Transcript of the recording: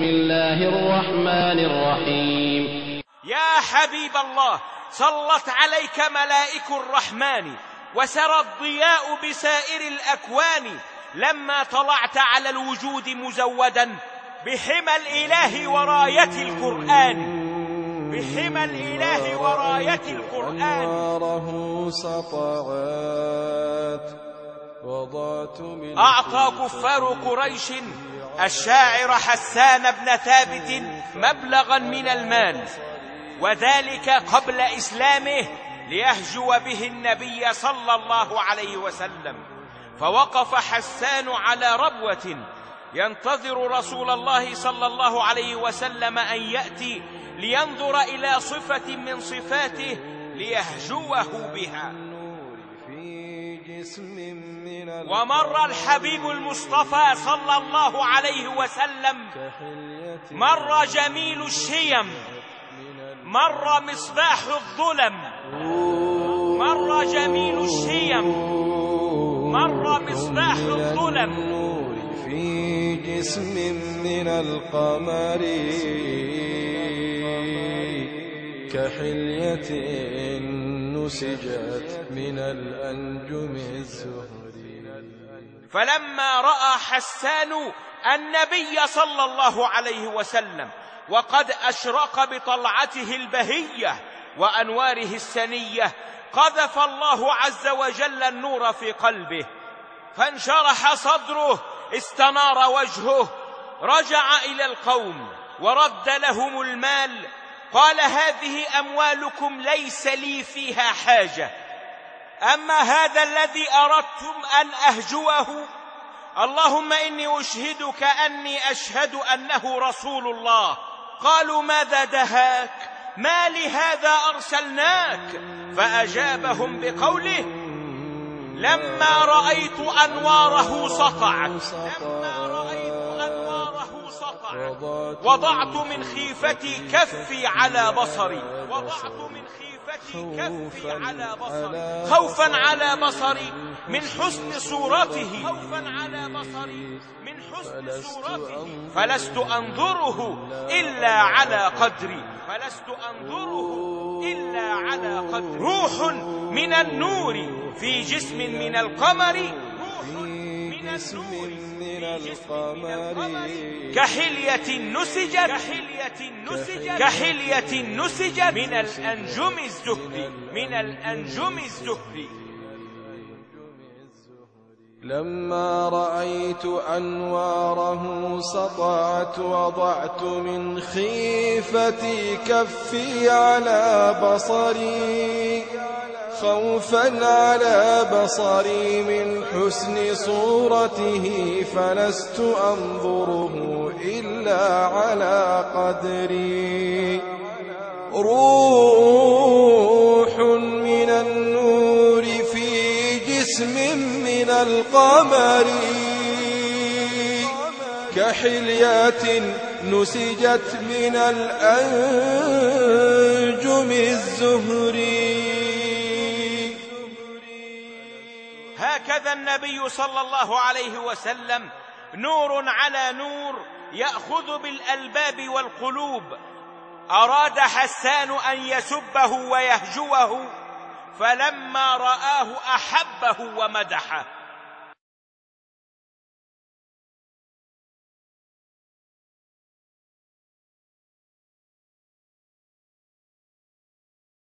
بسم الله الرحمن الرحيم. يا حبيب الله، صلت عليك ملائك الرحمن وسرى الضياء بسائر الأكوان لما طلعت على الوجود مزودا بحمى الإله وراية القرآن، بحمى الإله وراية القرآن. أعطى كفار قريش الشاعر حسان بن ثابت مبلغا من المال، وذلك قبل إسلامه، ليهجو به النبي صلى الله عليه وسلم. فوقف حسان على ربوة ينتظر رسول الله صلى الله عليه وسلم أن يأتي لينظر إلى صفة من صفاته ليهجوه بها. ومر الحبيب المصطفى صلى الله عليه وسلم، مر جميل الشيم، مر مصباح الظلم، مر جميل الشيم، مر مصباح الظلم في جسم من القمر كحلية نسجت من الأنجم الزهري. فلما رأى حسان النبي صلى الله عليه وسلم وقد أشرق بطلعته البهية وأنواره السنية، قذف الله عز وجل النور في قلبه، فانشرح صدره، استنار وجهه، رجع إلى القوم ورد لهم المال. قال: هذه أموالكم ليس لي فيها حاجة، أما هذا الذي أردتم أن أهجوه، اللهم إني أشهدك أني أشهد أنه رسول الله. قالوا: ماذا دهاك؟ ما لهذا أرسلناك؟ فأجابهم بقوله: لما رأيت أنواره سطعت، وضعت من خيفتي كفي على بصري، خوفا على بصري من حسن صورته، فلست أنظره إلا على قدري، روح من النور في جسم من القمر، كحلية نسجت من الأنجم الزهري. لما رأيت أنواره سطعت، وضعت من خيفتي كفي على بصري، خوفا على بصري من حسن صورته، فلست أنظره إلا على قدري. روح من النور في جسم من القمر كحلية نسجت من الأنجم الزهري. هكذا النبي صلى الله عليه وسلم نور على نور يأخذ بالألباب والقلوب. أراد حسان أن يسبه ويهجوه، فلما رآه أحبه ومدحه.